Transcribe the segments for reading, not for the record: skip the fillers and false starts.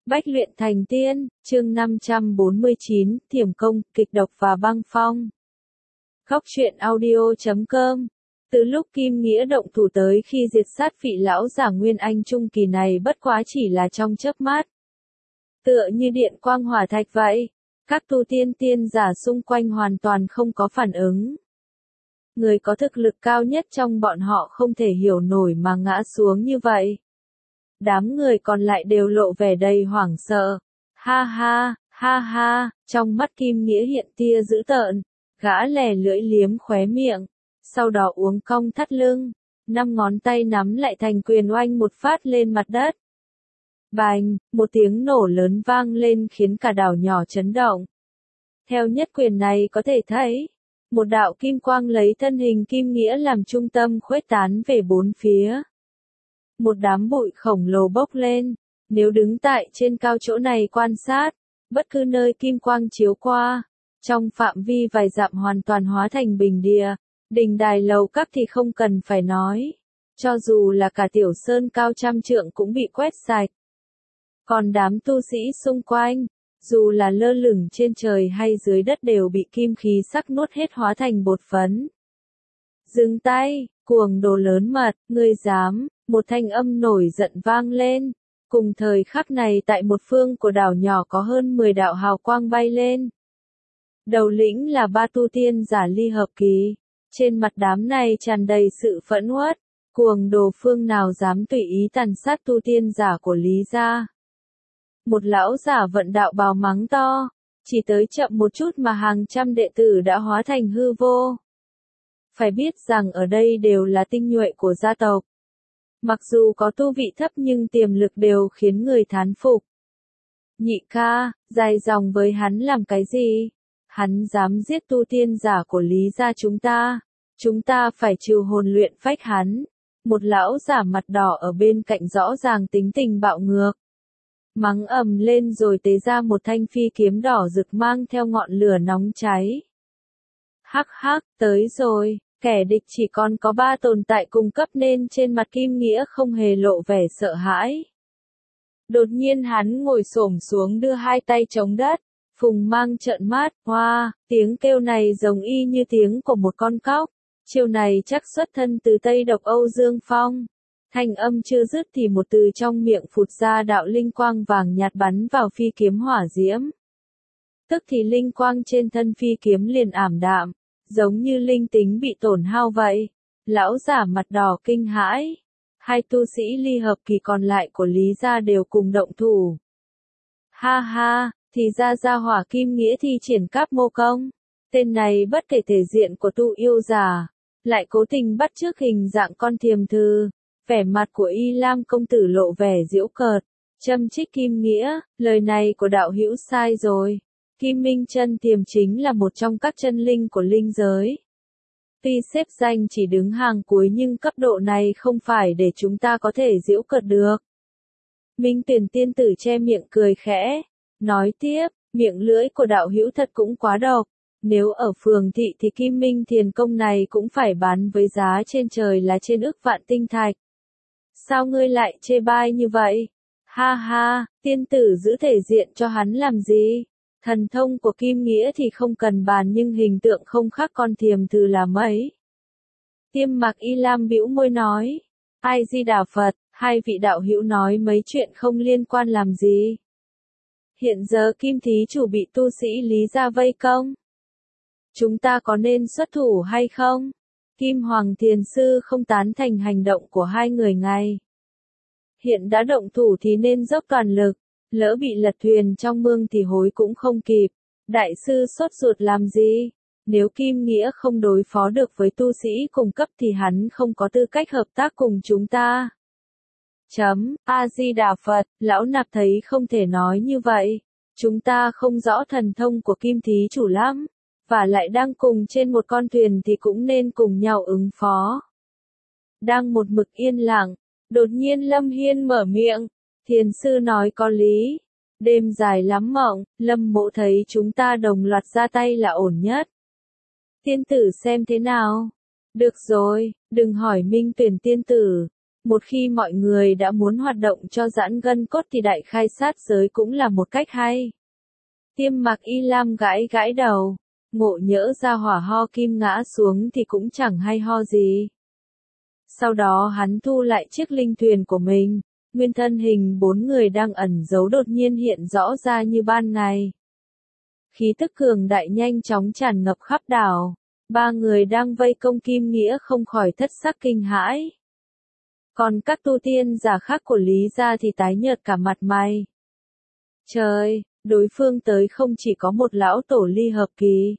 Bách luyện thành tiên, chương 549, Thiểm công, kịch độc và băng phong. Khóc chuyện audio.com. Từ lúc Kim Nghĩa động thủ tới khi diệt sát vị lão giả Nguyên Anh trung kỳ này bất quá chỉ là trong chớp mắt. Tựa như điện quang hỏa thạch vậy, các tu tiên giả xung quanh hoàn toàn không có phản ứng. Người có thực lực cao nhất trong bọn họ không thể hiểu nổi mà ngã xuống như vậy. Đám người còn lại đều lộ vẻ đầy hoảng sợ. Ha ha, trong mắt Kim Nghĩa hiện tia dữ tợn, gã lè lưỡi liếm khóe miệng, sau đó uốn cong thắt lưng, 5 ngón tay nắm lại thành quyền oanh một phát lên mặt đất. Bành, một tiếng nổ lớn vang lên khiến cả đảo nhỏ chấn động. Theo nhất quyền này có thể thấy, một đạo kim quang lấy thân hình Kim Nghĩa làm trung tâm khuếch tán về bốn phía. Một đám bụi khổng lồ bốc lên, nếu đứng tại trên cao chỗ này quan sát, bất cứ nơi kim quang chiếu qua, trong phạm vi vài dặm hoàn toàn hóa thành bình địa, đình đài lầu các thì không cần phải nói, cho dù là cả tiểu sơn cao trăm trượng cũng bị quét sạch. Còn đám tu sĩ xung quanh, dù là lơ lửng trên trời hay dưới đất đều bị kim khí sắc nuốt hết hóa thành bột phấn. Dừng tay, cuồng đồ lớn mật, ngươi dám, một thanh âm nổi giận vang lên. Cùng thời khắc này tại một phương của đảo nhỏ có hơn 10 đạo hào quang bay lên. Đầu lĩnh là 3 tu tiên giả ly hợp kỳ. Trên mặt đám này tràn đầy sự phẫn uất, cuồng đồ phương nào dám tùy ý tàn sát tu tiên giả của Lý gia. Một lão giả vận đạo bào mắng to, chỉ tới chậm một chút mà hàng trăm đệ tử đã hóa thành hư vô. Phải biết rằng ở đây đều là tinh nhuệ của gia tộc. Mặc dù có tu vị thấp nhưng tiềm lực đều khiến người thán phục. Nhị ca, dài dòng với hắn làm cái gì? Hắn dám giết tu tiên giả của Lý gia chúng ta phải trừ hồn luyện phách hắn. Một lão giả mặt đỏ ở bên cạnh rõ ràng tính tình bạo ngược. Mắng ầm lên rồi tế ra một thanh phi kiếm đỏ rực mang theo ngọn lửa nóng cháy. Hắc, tới rồi. Kẻ địch chỉ còn có 3 tồn tại cùng cấp nên trên mặt Kim Nghĩa không hề lộ vẻ sợ hãi. Đột nhiên hắn ngồi xổm xuống đưa 2 tay chống đất, Phùng Mang trợn mắt, hoa, tiếng kêu này giống y như tiếng của một con cóc, chiều này chắc xuất thân từ Tây Độc Âu Dương Phong. Thanh âm chưa dứt thì một từ trong miệng phụt ra đạo linh quang vàng nhạt bắn vào phi kiếm hỏa diễm. Tức thì linh quang trên thân phi kiếm liền ảm đạm. Giống như linh tính bị tổn hao vậy. Lão giả mặt đỏ kinh hãi. 2 tu sĩ ly hợp kỳ còn lại của Lý gia đều cùng động thủ. Ha, thì ra hỏa Kim Nghĩa thi triển cáp mô công. Tên này bất kể thể diện của tu yêu giả, lại cố tình bắt chước hình dạng con thiềm thư. Vẻ mặt của Y Lam công tử lộ vẻ giễu cợt, châm chích Kim Nghĩa, lời này của đạo hữu sai rồi. Kim Minh Chân Tiềm chính là một trong các chân linh của linh giới. Tuy xếp danh chỉ đứng hàng cuối nhưng cấp độ này không phải để chúng ta có thể giễu cợt được. Minh Tuyển tiên tử che miệng cười khẽ, nói tiếp, miệng lưỡi của đạo hữu thật cũng quá độc. Nếu ở phường thị thì Kim Minh Thiền công này cũng phải bán với giá trên trời là trên ức vạn tinh thạch. Sao ngươi lại chê bai như vậy? Ha, tiên tử giữ thể diện cho hắn làm gì? Thần thông của Kim Nghĩa thì không cần bàn nhưng hình tượng không khác con thiềm thư là mấy. Tiêm Mặc Y Lam bĩu môi nói, Ai Di Đà Phật, 2 vị đạo hữu nói mấy chuyện không liên quan làm gì. Hiện giờ Kim thí chủ bị tu sĩ Lý gia vây công. Chúng ta có nên xuất thủ hay không? Kim Hoàng Thiền Sư không tán thành hành động của 2 người ngay. Hiện đã động thủ thì nên dốc toàn lực. Lỡ bị lật thuyền trong mương thì hối cũng không kịp. Đại sư sốt ruột làm gì? Nếu Kim Nghĩa không đối phó được với tu sĩ cùng cấp thì hắn không có tư cách hợp tác cùng chúng ta. A-di-đà Phật, lão nạp thấy không thể nói như vậy. Chúng ta không rõ thần thông của Kim thí chủ lắm. Và lại đang cùng trên một con thuyền thì cũng nên cùng nhau ứng phó. Đang một mực yên lặng, đột nhiên Lâm Hiên mở miệng. Thiền sư nói có lý. Đêm dài lắm mộng, Lâm mộ thấy chúng ta đồng loạt ra tay là ổn nhất. Tiên tử xem thế nào? Được rồi, đừng hỏi Minh Tuyển tiên tử. Một khi mọi người đã muốn hoạt động cho giãn gân cốt thì đại khai sát giới cũng là một cách hay. Tiêm Mặc Y Lam gãi gãi đầu, ngộ nhỡ ra hỏa ho kim ngã xuống thì cũng chẳng hay ho gì. Sau đó hắn thu lại chiếc linh thuyền của mình, nguyên thân hình 4 người đang ẩn giấu đột nhiên hiện rõ ra như ban ngày. Khí tức cường đại nhanh chóng tràn ngập khắp đảo, 3 người đang vây công Kim Nghĩa không khỏi thất sắc kinh hãi. Còn các tu tiên giả khác của Lý gia thì tái nhợt cả mặt mày. Trời, đối phương tới không chỉ có một lão tổ ly hợp kỳ.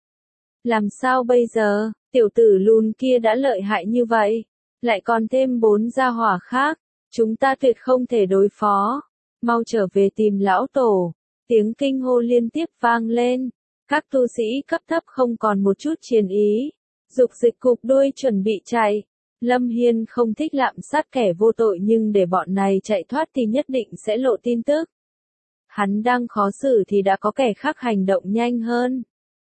Làm sao bây giờ, tiểu tử lùn kia đã lợi hại như vậy, lại còn thêm 4 gia hỏa khác, chúng ta tuyệt không thể đối phó, mau trở về tìm lão tổ. Tiếng kinh hô liên tiếp vang lên, các tu sĩ cấp thấp không còn một chút chiến ý, dục dịch cụp đuôi chuẩn bị chạy. Lâm Hiên không thích lạm sát kẻ vô tội nhưng để bọn này chạy thoát thì nhất định sẽ lộ tin tức. Hắn đang khó xử thì đã có kẻ khác hành động nhanh hơn.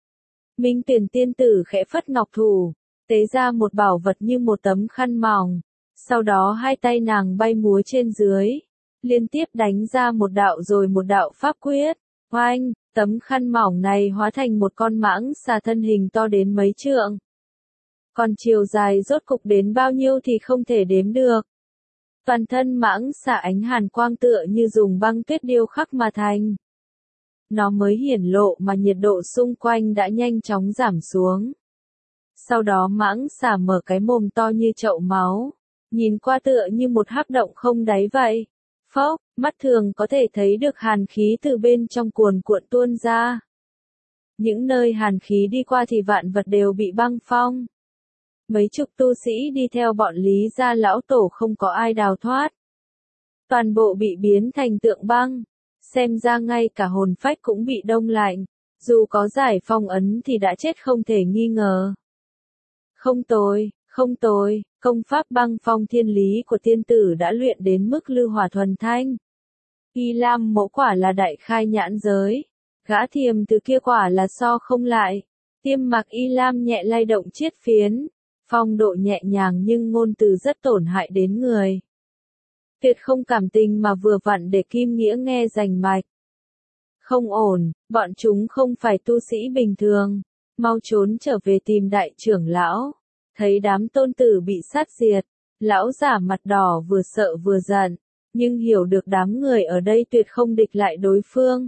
Minh Tuyển tiên tử khẽ phất ngọc thủ, tế ra một bảo vật như một tấm khăn mỏng, sau đó hai tay nàng bay múa trên dưới, liên tiếp đánh ra một đạo rồi một đạo pháp quyết. Oanh, tấm khăn mỏng này hóa thành một con mãng xà thân hình to đến mấy trượng. Còn chiều dài rốt cục đến bao nhiêu thì không thể đếm được. Toàn thân mãng xà ánh hàn quang tựa như dùng băng tuyết điêu khắc mà thành. Nó mới hiển lộ mà nhiệt độ xung quanh đã nhanh chóng giảm xuống. Sau đó mãng xà mở cái mồm to như chậu máu, nhìn qua tựa như một hắc động không đáy vậy. Phốc, mắt thường có thể thấy được hàn khí từ bên trong cuồn cuộn tuôn ra. Những nơi hàn khí đi qua thì vạn vật đều bị băng phong. Mấy chục tu sĩ đi theo bọn Lý gia lão tổ không có ai đào thoát. Toàn bộ bị biến thành tượng băng, xem ra ngay cả hồn phách cũng bị đông lạnh, dù có giải phong ấn thì đã chết không thể nghi ngờ. Không tồi, không tồi, công pháp băng phong thiên lý của tiên tử đã luyện đến mức lư hỏa thuần thanh. Y Lam mẫu quả là đại khai nhãn giới, gã thiềm từ kia quả là so không lại. Tiêm Mặc Y Lam nhẹ lay động chiết phiến, phong độ nhẹ nhàng nhưng ngôn từ rất tổn hại đến người. Tuyệt không cảm tình mà vừa vặn để Kim Nghĩa nghe rành mạch. Không ổn, bọn chúng không phải tu sĩ bình thường, mau trốn trở về tìm đại trưởng lão. Thấy đám tôn tử bị sát diệt, lão giả mặt đỏ vừa sợ vừa giận, nhưng hiểu được đám người ở đây tuyệt không địch lại đối phương.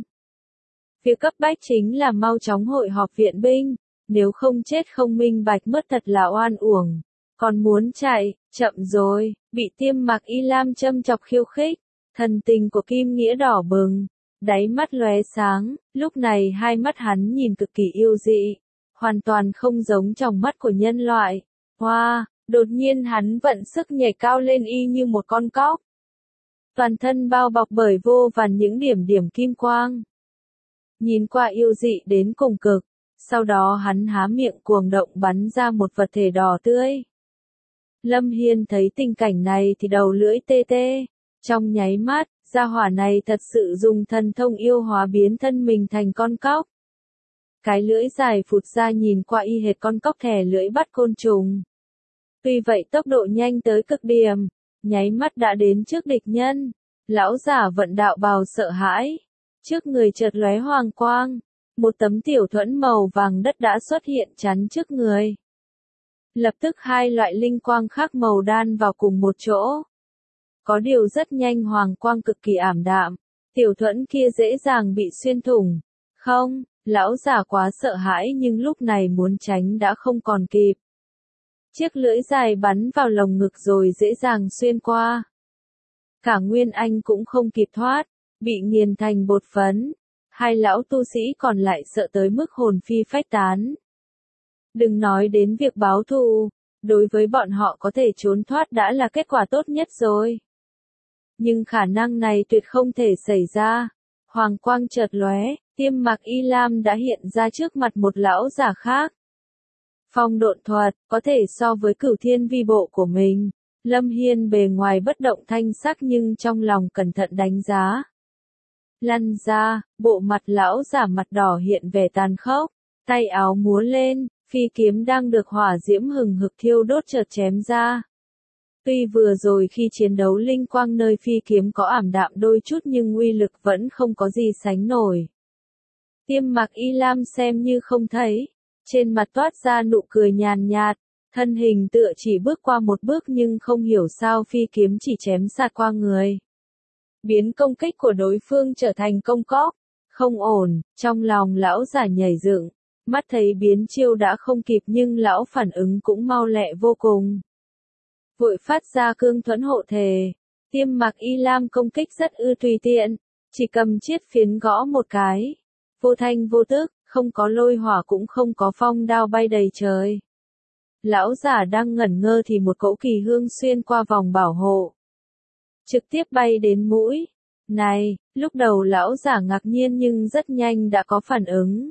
Việc cấp bách chính là mau chóng hội họp viện binh, nếu không chết không minh bạch mất thật là oan uổng. Còn muốn chạy, chậm rồi, bị Tiêm Mặc Y Lam châm chọc khiêu khích, thần tình của Kim Nghĩa đỏ bừng, đáy mắt lóe sáng, lúc này hai mắt hắn nhìn cực kỳ yêu dị, hoàn toàn không giống trong mắt của nhân loại. Hoa, đột nhiên hắn vận sức nhảy cao lên y như một con cóc. Toàn thân bao bọc bởi vô vàn những điểm điểm kim quang. Nhìn qua yêu dị đến cùng cực, sau đó hắn há miệng cuồng động bắn ra một vật thể đỏ tươi. Lâm Hiên thấy tình cảnh này thì đầu lưỡi tê tê, trong nháy mắt, gia hỏa này thật sự dùng thần thông yêu hóa biến thân mình thành con cóc. Cái lưỡi dài phụt ra nhìn qua y hệt con cóc thè lưỡi bắt côn trùng. Tuy vậy tốc độ nhanh tới cực điểm, nháy mắt đã đến trước địch nhân. Lão giả vận đạo bào sợ hãi, trước người chợt lóe hoàng quang, một tấm tiểu thuẫn màu vàng đất đã xuất hiện chắn trước người. Lập tức hai loại linh quang khác màu đan vào cùng một chỗ. Có điều rất nhanh hoàng quang cực kỳ ảm đạm, tiểu thuẫn kia dễ dàng bị xuyên thủng. Không, lão giả quá sợ hãi nhưng lúc này muốn tránh đã không còn kịp. Chiếc lưỡi dài bắn vào lồng ngực rồi dễ dàng xuyên qua. Cả Nguyên Anh cũng không kịp thoát, bị nghiền thành bột phấn. Hai lão tu sĩ còn lại sợ tới mức hồn phi phách tán. Đừng nói đến việc báo thù, đối với bọn họ có thể trốn thoát đã là kết quả tốt nhất rồi. Nhưng khả năng này tuyệt không thể xảy ra. Hoàng quang chợt lóe, Tiêm Mặc Y Lam đã hiện ra trước mặt một lão giả khác. Phong độn thuật, có thể so với Cửu Thiên vi bộ của mình. Lâm Hiên bề ngoài bất động thanh sắc nhưng trong lòng cẩn thận đánh giá. Lăn ra, bộ mặt lão giả mặt đỏ hiện vẻ tàn khốc, tay áo múa lên, phi kiếm đang được hỏa diễm hừng hực thiêu đốt chợt chém ra. Tuy vừa rồi khi chiến đấu linh quang nơi phi kiếm có ảm đạm đôi chút nhưng uy lực vẫn không có gì sánh nổi. Tiêm Mặc Y Lam xem như không thấy, trên mặt toát ra nụ cười nhàn nhạt, thân hình tựa chỉ bước qua một bước nhưng không hiểu sao phi kiếm chỉ chém xạt qua người. Biến công kích của đối phương trở thành công cóc, không ổn, trong lòng lão giả nhảy dựng, mắt thấy biến chiêu đã không kịp nhưng lão phản ứng cũng mau lẹ vô cùng. Vội phát ra cương thuẫn hộ thể, Tiêm Mặc Y Lam công kích rất tùy tiện, chỉ cầm chiết phiến gõ một cái, vô thanh vô tức, không có lôi hỏa cũng không có phong đao bay đầy trời. Lão giả đang ngẩn ngơ thì một cỗ kỳ hương xuyên qua vòng bảo hộ, trực tiếp bay đến mũi. Này, lúc đầu lão giả ngạc nhiên nhưng rất nhanh đã có phản ứng.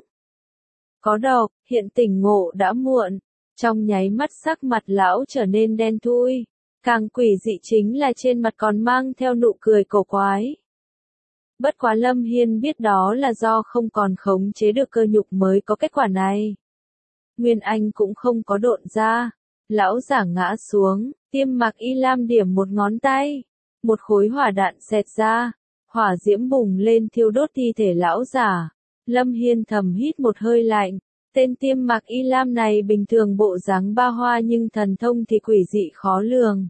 Có độc, hiện tỉnh ngộ đã muộn, trong nháy mắt sắc mặt lão trở nên đen thui, càng quỷ dị chính là trên mặt còn mang theo nụ cười cổ quái. Bất quá Lâm Hiên biết đó là do không còn khống chế được cơ nhục mới có kết quả này. Nguyên Anh cũng không có độn ra, lão giả ngã xuống, Tiêm Mặc Y Lam điểm một ngón tay, một khối hỏa đạn xẹt ra, hỏa diễm bùng lên thiêu đốt thi thể lão giả. Lâm Hiên thầm hít một hơi lạnh, tên Tiêm Mặc Y Lam này bình thường bộ dáng ba hoa nhưng thần thông thì quỷ dị khó lường.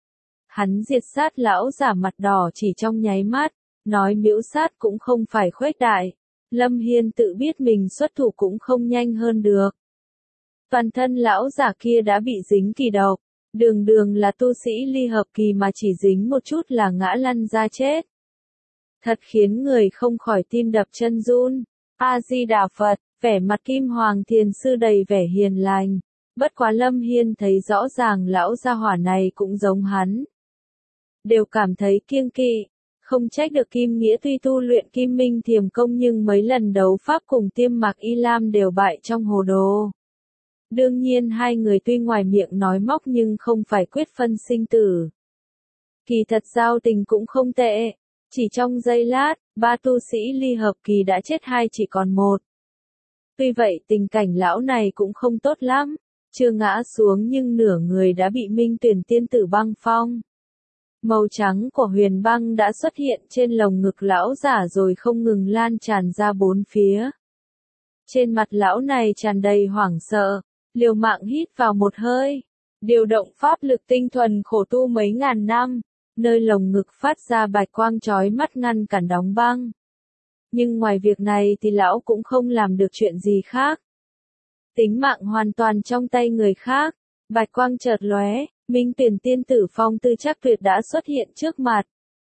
Hắn diệt sát lão giả mặt đỏ chỉ trong nháy mắt, nói miễu sát cũng không phải khuếch đại. Lâm Hiên tự biết mình xuất thủ cũng không nhanh hơn được. Toàn thân lão giả kia đã bị dính kỳ độc, đường đường là tu sĩ ly hợp kỳ mà chỉ dính một chút là ngã lăn ra chết. Thật khiến người không khỏi tim đập chân run. A-di-đà Phật, vẻ mặt Kim Hoàng Thiền Sư đầy vẻ hiền lành. Bất quá Lâm Hiên thấy rõ ràng lão gia hỏa này cũng giống hắn. Đều cảm thấy kiêng kỵ. Không trách được Kim Nghĩa tuy tu luyện Kim Minh Thiềm Công nhưng mấy lần đấu pháp cùng Tiêm Mặc Y Lam đều bại trong hồ đồ. Đương nhiên hai người tuy ngoài miệng nói móc nhưng không phải quyết phân sinh tử. Kỳ thật giao tình cũng không tệ. Chỉ trong giây lát, ba tu sĩ ly hợp kỳ đã chết hai chỉ còn một. Tuy vậy tình cảnh lão này cũng không tốt lắm, chưa ngã xuống nhưng nửa người đã bị Minh Tuyển Tiên Tử băng phong. Màu trắng của huyền băng đã xuất hiện trên lồng ngực lão giả rồi không ngừng lan tràn ra bốn phía. Trên mặt lão này tràn đầy hoảng sợ, liều mạng hít vào một hơi, điều động pháp lực tinh thuần khổ tu mấy ngàn năm. Nơi lồng ngực phát ra bạch quang chói mắt ngăn cản đóng băng. Nhưng ngoài việc này thì lão cũng không làm được chuyện gì khác. Tính mạng hoàn toàn trong tay người khác, bạch quang chợt lóe, Minh Tuyển Tiên Tử Phong Tư Trác Tuyệt đã xuất hiện trước mặt.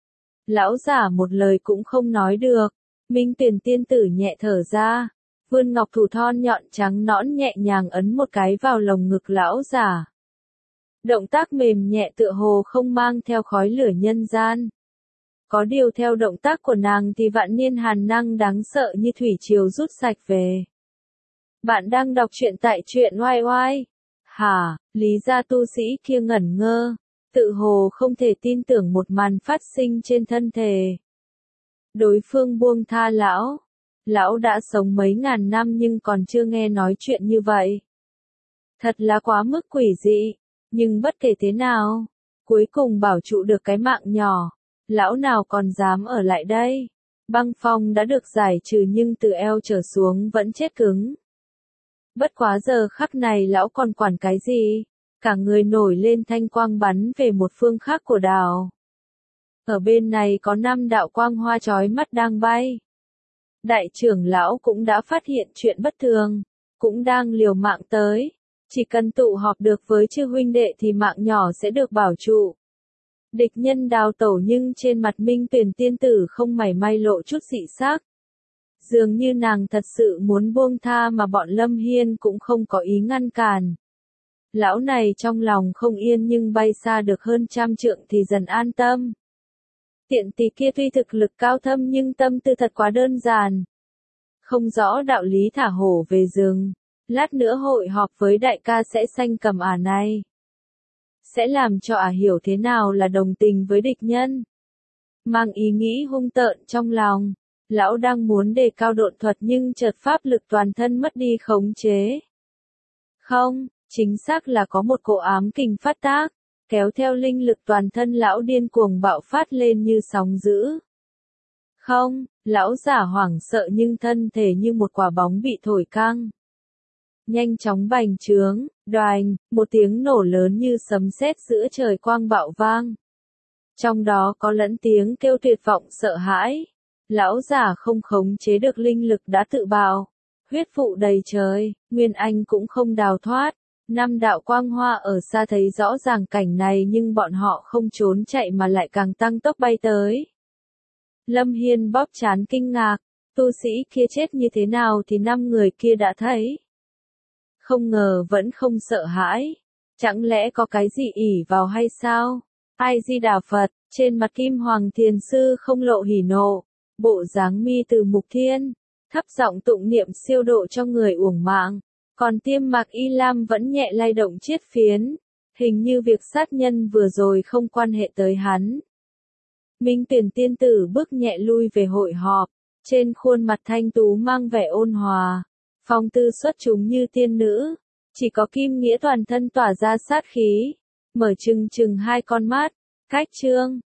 Lão giả một lời cũng không nói được, Minh Tuyển Tiên Tử nhẹ thở ra, vươn ngọc thủ thon nhọn trắng nõn nhẹ nhàng ấn một cái vào lồng ngực lão giả. Động tác mềm nhẹ tựa hồ không mang theo khói lửa nhân gian. Có điều theo động tác của nàng thì vạn niên hàn năng đáng sợ như thủy triều rút sạch về. Bạn đang đọc truyện tại truyện oai oai. Hả, lý gia tu sĩ kia ngẩn ngơ, tự hồ không thể tin tưởng một màn phát sinh trên thân thể. Đối phương buông tha lão. Lão đã sống mấy ngàn năm nhưng còn chưa nghe nói chuyện như vậy. Thật là quá mức quỷ dị. Nhưng bất kể thế nào, cuối cùng bảo trụ được cái mạng nhỏ, lão nào còn dám ở lại đây. Băng phong đã được giải trừ nhưng từ eo trở xuống vẫn chết cứng. Bất quá giờ khắc này lão còn quản cái gì, cả người nổi lên thanh quang bắn về một phương khác của đảo. Ở bên này có 5 đạo quang hoa chói mắt đang bay. Đại trưởng lão cũng đã phát hiện chuyện bất thường, cũng đang liều mạng tới. Chỉ cần tụ họp được với chư huynh đệ thì mạng nhỏ sẽ được bảo trụ. Địch nhân đào tẩu nhưng trên mặt Minh Tuyển Tiên Tử không mảy may lộ chút dị sắc. Dường như nàng thật sự muốn buông tha mà bọn Lâm Hiên cũng không có ý ngăn cản. Lão này trong lòng không yên nhưng bay xa được hơn 100 trượng thì dần an tâm. Tiện tỳ kia tuy thực lực cao thâm nhưng tâm tư thật quá đơn giản. Không rõ đạo lý thả hổ về rừng. Lát nữa hội họp với đại ca sẽ sanh cầm ả này. Sẽ làm cho ả hiểu thế nào là đồng tình với địch nhân. Mang ý nghĩ hung tợn trong lòng. Lão đang muốn đề cao độn thuật nhưng chợt pháp lực toàn thân mất đi khống chế. Không, chính xác là có một cỗ ám kình phát tác. kéo theo linh lực toàn thân lão điên cuồng bạo phát lên như sóng dữ. Không, lão giả hoảng sợ nhưng thân thể như một quả bóng bị thổi căng. Nhanh chóng bành trướng, đoành, một tiếng nổ lớn như sấm sét giữa trời quang bạo vang. Trong đó có lẫn tiếng kêu tuyệt vọng sợ hãi. Lão giả không khống chế được linh lực đã tự bạo. Huyết vụ đầy trời, Nguyên Anh cũng không đào thoát. Năm đạo quang hoa ở xa thấy rõ ràng cảnh này nhưng bọn họ không trốn chạy mà lại càng tăng tốc bay tới. Lâm Hiên bóp trán kinh ngạc, tu sĩ kia chết như thế nào thì 5 người kia đã thấy. Không ngờ vẫn không sợ hãi. Chẳng lẽ có cái gì ỷ vào hay sao? Ai Di Đà Phật, trên mặt Kim Hoàng Thiền Sư không lộ hỉ nộ, bộ dáng mi từ mục thiên, thấp giọng tụng niệm siêu độ cho người uổng mạng, còn Tiêm Mạc Y Lam vẫn nhẹ lay động chiết phiến, hình như việc sát nhân vừa rồi không quan hệ tới hắn. Minh Tuyển tiên tử bước nhẹ lui về hội họp, trên khuôn mặt thanh tú mang vẻ ôn hòa, phong tư xuất chúng như tiên nữ, chỉ có Kim Nghĩa toàn thân tỏa ra sát khí, mở trừng trừng hai con mắt, cách trương.